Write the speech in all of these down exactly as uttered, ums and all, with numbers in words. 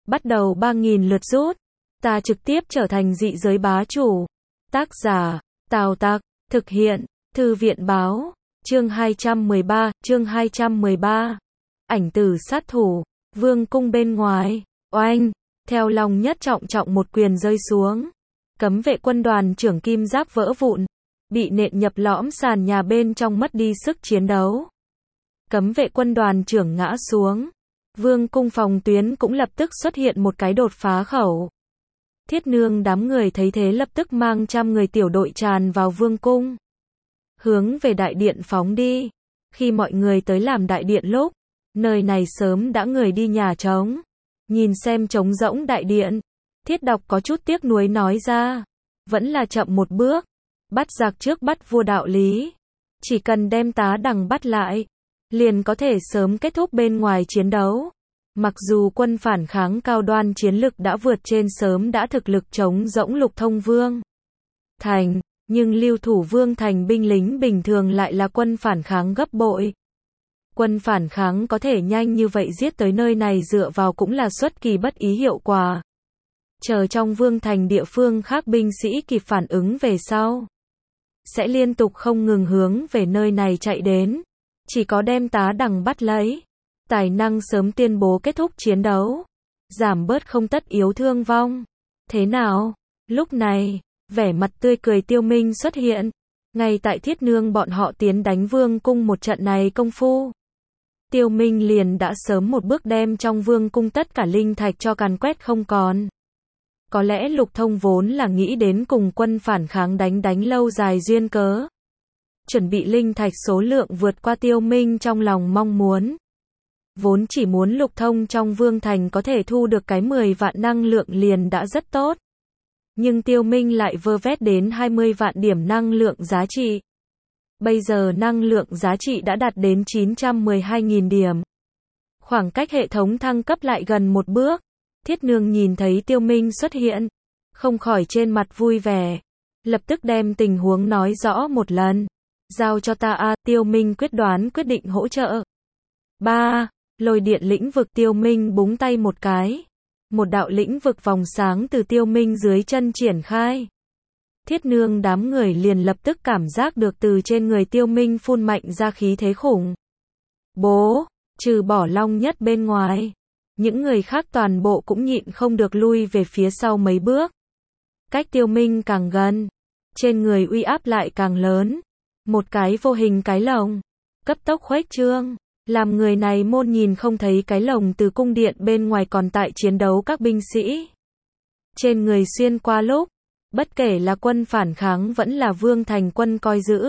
bắt đầu ba nghìn lượt rút. Ta trực tiếp trở thành dị giới bá chủ. Tác giả, Tào Tặc, thực hiện, Thư viện báo, chương hai trăm mười ba, chương hai trăm mười ba. Ảnh tử sát thủ, vương cung bên ngoài, oanh, theo Long Nhất trọng trọng một quyền rơi xuống. Cấm vệ quân đoàn trưởng kim giáp vỡ vụn, bị nện nhập lõm sàn nhà bên trong mất đi sức chiến đấu. Cấm vệ quân đoàn trưởng ngã xuống. Vương cung phòng tuyến cũng lập tức xuất hiện một cái đột phá khẩu. Thiết Nương đám người thấy thế lập tức mang trăm người tiểu đội tràn vào vương cung. Hướng về đại điện phóng đi. Khi mọi người tới làm đại điện lúc, nơi này sớm đã người đi nhà trống. Nhìn xem trống rỗng đại điện, Thiết Đọc có chút tiếc nuối nói ra. Vẫn là chậm một bước. Bắt giặc trước bắt vua đạo lý. Chỉ cần đem Tá Đằng bắt lại, liền có thể sớm kết thúc bên ngoài chiến đấu. Mặc dù quân phản kháng cao đoan chiến lực đã vượt trên sớm đã thực lực chống rỗng Lục Thông Vương Thành, nhưng lưu thủ Vương Thành binh lính bình thường lại là quân phản kháng gấp bội. Quân phản kháng có thể nhanh như vậy giết tới nơi này dựa vào cũng là xuất kỳ bất ý hiệu quả. Chờ trong Vương Thành địa phương khác binh sĩ kịp phản ứng về sau, sẽ liên tục không ngừng hướng về nơi này chạy đến. Chỉ có đem Tá Đằng bắt lấy, tài năng sớm tuyên bố kết thúc chiến đấu, giảm bớt không tất yếu thương vong. Thế nào? Lúc này, vẻ mặt tươi cười Tiêu Minh xuất hiện. Ngay tại Thiết Nương bọn họ tiến đánh vương cung một trận này công phu, Tiêu Minh liền đã sớm một bước đem trong vương cung tất cả linh thạch cho càn quét không còn. Có lẽ Lục Thông vốn là nghĩ đến cùng quân phản kháng đánh đánh lâu dài duyên cớ. Chuẩn bị linh thạch số lượng vượt qua Tiêu Minh trong lòng mong muốn. Vốn chỉ muốn Lục Thông trong Vương Thành có thể thu được cái mười vạn năng lượng liền đã rất tốt. Nhưng Tiêu Minh lại vơ vét đến hai mươi vạn điểm năng lượng giá trị. Bây giờ năng lượng giá trị đã đạt đến chín trăm mười hai nghìn điểm. Khoảng cách hệ thống thăng cấp lại gần một bước. Thiết Nương nhìn thấy Tiêu Minh xuất hiện, không khỏi trên mặt vui vẻ. Lập tức đem tình huống nói rõ một lần. Giao cho ta a, Tiêu Minh quyết đoán quyết định hỗ trợ. ba. Lôi điện lĩnh vực. Tiêu Minh búng tay một cái. Một đạo lĩnh vực vòng sáng từ Tiêu Minh dưới chân triển khai. Thiết Nương đám người liền lập tức cảm giác được từ trên người Tiêu Minh phun mạnh ra khí thế khủng. Bố, trừ bỏ Long Nhất bên ngoài, những người khác toàn bộ cũng nhịn không được lui về phía sau mấy bước. Cách Tiêu Minh càng gần, trên người uy áp lại càng lớn. Một cái vô hình cái lồng, cấp tốc khuếch trương, làm người này môn nhìn không thấy cái lồng từ cung điện bên ngoài còn tại chiến đấu các binh sĩ. Trên người xuyên qua lúc, bất kể là quân phản kháng vẫn là Vương Thành quân coi giữ,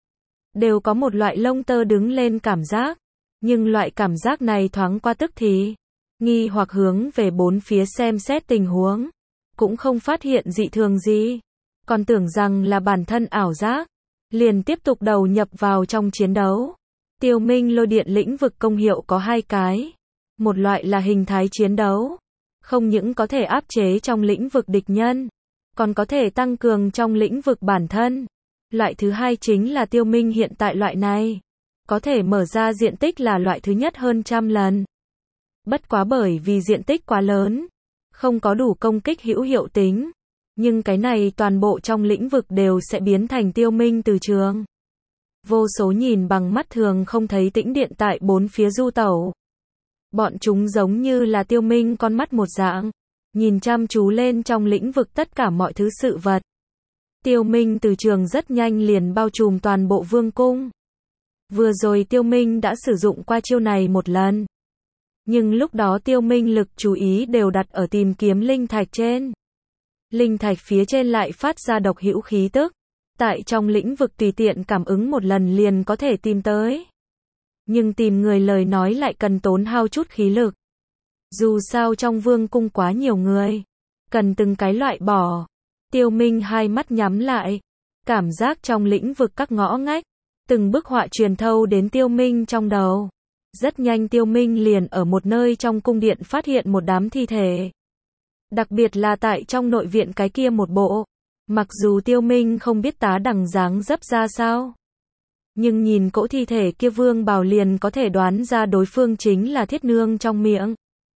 đều có một loại lông tơ đứng lên cảm giác. Nhưng loại cảm giác này thoáng qua tức thì, nghi hoặc hướng về bốn phía xem xét tình huống, cũng không phát hiện dị thường gì, còn tưởng rằng là bản thân ảo giác, liền tiếp tục đầu nhập vào trong chiến đấu. Tiêu Minh lôi điện lĩnh vực công hiệu có hai cái. Một loại là hình thái chiến đấu, không những có thể áp chế trong lĩnh vực địch nhân, còn có thể tăng cường trong lĩnh vực bản thân. Loại thứ hai chính là Tiêu Minh hiện tại loại này, có thể mở ra diện tích là loại thứ nhất hơn trăm lần. Bất quá bởi vì diện tích quá lớn, không có đủ công kích hữu hiệu tính. Nhưng cái này toàn bộ trong lĩnh vực đều sẽ biến thành Tiêu Minh từ trường. Vô số nhìn bằng mắt thường không thấy tĩnh điện tại bốn phía du tẩu. Bọn chúng giống như là Tiêu Minh con mắt một dạng, nhìn chăm chú lên trong lĩnh vực tất cả mọi thứ sự vật. Tiêu Minh từ trường rất nhanh liền bao trùm toàn bộ vương cung. Vừa rồi Tiêu Minh đã sử dụng qua chiêu này một lần. Nhưng lúc đó Tiêu Minh lực chú ý đều đặt ở tìm kiếm linh thạch trên. Linh thạch phía trên lại phát ra độc hữu khí tức. Tại trong lĩnh vực tùy tiện cảm ứng một lần liền có thể tìm tới. Nhưng tìm người lời nói lại cần tốn hao chút khí lực. Dù sao trong vương cung quá nhiều người, cần từng cái loại bỏ. Tiêu Minh hai mắt nhắm lại, cảm giác trong lĩnh vực các ngõ ngách, từng bức họa truyền thâu đến Tiêu Minh trong đầu. Rất nhanh Tiêu Minh liền ở một nơi trong cung điện phát hiện một đám thi thể. Đặc biệt là tại trong nội viện cái kia một bộ. Mặc dù Tiêu Minh không biết Tá Đằng dáng dấp ra sao, nhưng nhìn cỗ thi thể kia Vương Bảo liền có thể đoán ra đối phương chính là Thiết Nương trong miệng.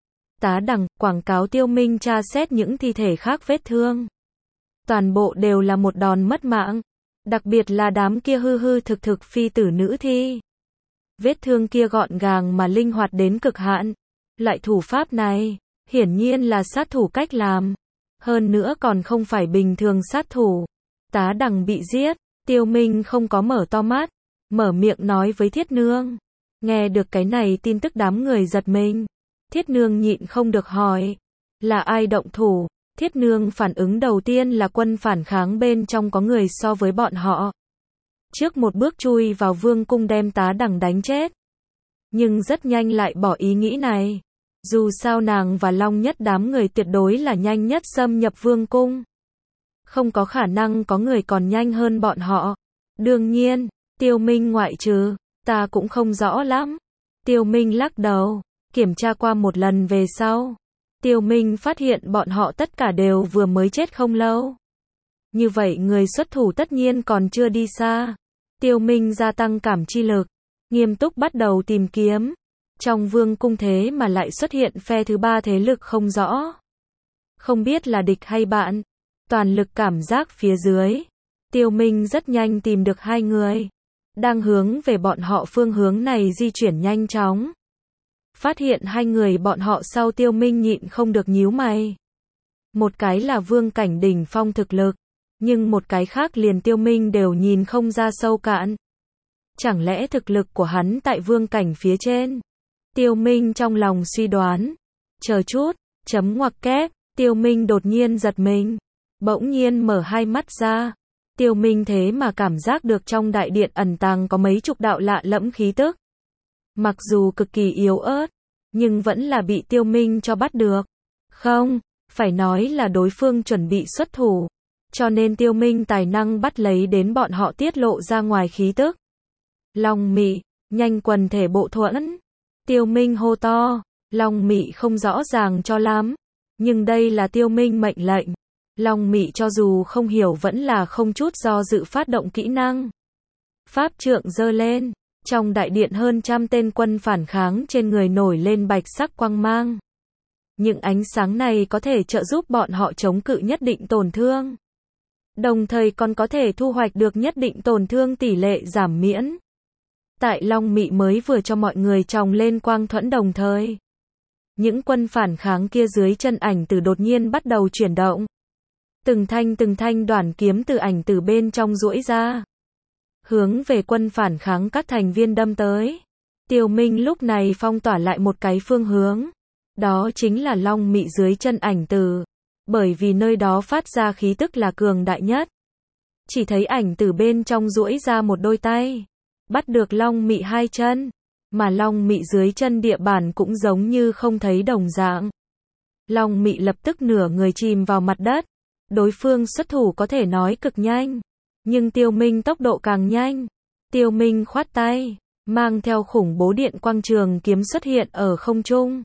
tá đằng, quảng cáo Tiêu Minh tra xét những thi thể khác vết thương. Toàn bộ đều là một đòn mất mạng. Đặc biệt là đám kia hư hư thực thực phi tử nữ thi. Vết thương kia gọn gàng mà linh hoạt đến cực hạn. Loại thủ pháp này, hiển nhiên là sát thủ cách làm. Hơn nữa còn không phải bình thường sát thủ. Tá đằng bị giết, Tiêu Minh không có mở to mắt, mở miệng nói với Thiết Nương. Nghe được cái này tin tức đám người giật mình. Thiết Nương nhịn không được hỏi, là ai động thủ? Thiết Nương phản ứng đầu tiên là quân phản kháng bên trong có người so với bọn họ. Trước một bước chui vào vương cung đem tá đằng đánh chết. Nhưng rất nhanh lại bỏ ý nghĩ này. Dù sao nàng và Long Nhất đám người tuyệt đối là nhanh nhất xâm nhập vương cung. Không có khả năng có người còn nhanh hơn bọn họ. Đương nhiên, Tiêu Minh ngoại trừ, ta cũng không rõ lắm. Tiêu Minh lắc đầu, kiểm tra qua một lần về sau. Tiêu Minh phát hiện bọn họ tất cả đều vừa mới chết không lâu. Như vậy người xuất thủ tất nhiên còn chưa đi xa. Tiêu Minh gia tăng cảm chi lực, nghiêm túc bắt đầu tìm kiếm. Trong vương cung thế mà lại xuất hiện phe thứ ba thế lực không rõ. Không biết là địch hay bạn. Toàn lực cảm giác phía dưới. Tiêu Minh rất nhanh tìm được hai người. Đang hướng về bọn họ phương hướng này di chuyển nhanh chóng. Phát hiện hai người bọn họ sau Tiêu Minh nhịn không được nhíu mày. Một cái là vương cảnh đỉnh phong thực lực. Nhưng một cái khác liền Tiêu Minh đều nhìn không ra sâu cạn. Chẳng lẽ thực lực của hắn tại vương cảnh phía trên? Tiêu Minh trong lòng suy đoán. Chờ chút, chấm ngoặc kép, Tiêu Minh đột nhiên giật mình. Bỗng nhiên mở hai mắt ra. Tiêu Minh thế mà cảm giác được trong đại điện ẩn tàng có mấy chục đạo lạ lẫm khí tức. Mặc dù cực kỳ yếu ớt, nhưng vẫn là bị Tiêu Minh cho bắt được. Không, phải nói là đối phương chuẩn bị xuất thủ. Cho nên Tiêu Minh tài năng bắt lấy đến bọn họ tiết lộ ra ngoài khí tức. Long Mị, nhanh quần thể bộ thuẫn. Tiêu Minh hô to. Long Mị không rõ ràng cho lắm. Nhưng đây là Tiêu Minh mệnh lệnh. Long Mị cho dù không hiểu vẫn là không chút do dự phát động kỹ năng. Pháp trượng giơ lên. Trong đại điện hơn trăm tên quân phản kháng trên người nổi lên bạch sắc quang mang. Những ánh sáng này có thể trợ giúp bọn họ chống cự nhất định tổn thương. Đồng thời còn có thể thu hoạch được nhất định tổn thương tỷ lệ giảm miễn. Tại Long Mị mới vừa cho mọi người tròng lên quang thuẫn đồng thời. Những quân phản kháng kia dưới chân ảnh tử đột nhiên bắt đầu chuyển động. Từng thanh từng thanh đoản kiếm từ ảnh tử bên trong duỗi ra. Hướng về quân phản kháng các thành viên đâm tới. Tiêu Minh lúc này phong tỏa lại một cái phương hướng. Đó chính là Long Mị dưới chân ảnh tử. Bởi vì nơi đó phát ra khí tức là cường đại nhất. Chỉ thấy ảnh tử bên trong duỗi ra một đôi tay. Bắt được Long Mị hai chân. Mà Long Mị dưới chân địa bàn cũng giống như không thấy đồng dạng. Long Mị lập tức nửa người chìm vào mặt đất. Đối phương xuất thủ có thể nói cực nhanh. Nhưng Tiêu Minh tốc độ càng nhanh. Tiêu Minh khoát tay. Mang theo khủng bố điện quang trường kiếm xuất hiện ở không trung.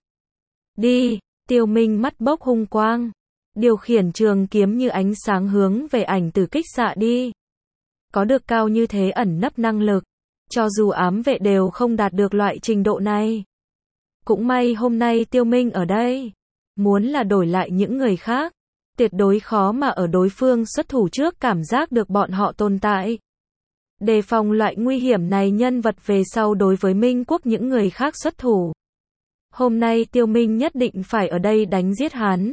Đi. Tiêu Minh mắt bốc hung quang. Điều khiển trường kiếm như ánh sáng hướng về ảnh tử kích xạ đi. Có được cao như thế ẩn nấp năng lực. Cho dù ám vệ đều không đạt được loại trình độ này. Cũng may hôm nay Tiêu Minh ở đây. Muốn là đổi lại những người khác. Tuyệt đối khó mà ở đối phương xuất thủ trước cảm giác được bọn họ tồn tại. Đề phòng loại nguy hiểm này nhân vật về sau đối với Minh Quốc những người khác xuất thủ. Hôm nay Tiêu Minh nhất định phải ở đây đánh giết hắn.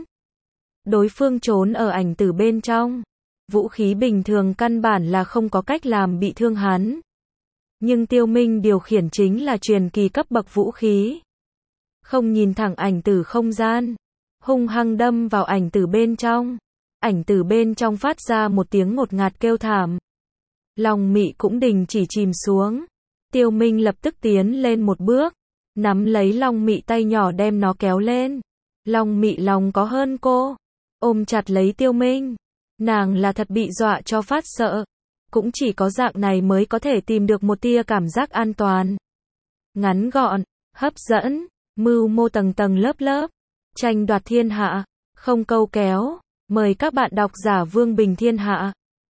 Đối phương trốn ở ảnh tử bên trong. Vũ khí bình thường căn bản là không có cách làm bị thương hắn. Nhưng Tiêu Minh điều khiển chính là truyền kỳ cấp bậc vũ khí. Không nhìn thẳng ảnh tử không gian. Hung hăng đâm vào ảnh tử bên trong. Ảnh tử bên trong phát ra một tiếng ngột ngạt kêu thảm. Long Mị cũng đình chỉ chìm xuống. Tiêu Minh lập tức tiến lên một bước. Nắm lấy Long Mị tay nhỏ đem nó kéo lên. Long Mị lòng có hơn cô. Ôm chặt lấy Tiêu Minh. Nàng là thật bị dọa cho phát sợ. Cũng chỉ có dạng này mới có thể tìm được một tia cảm giác an toàn. Ngắn gọn, hấp dẫn, mưu mô tầng tầng lớp lớp. Tranh đoạt thiên hạ, không câu kéo. Mời các bạn đọc giả Vương Bình Thiên Hạ.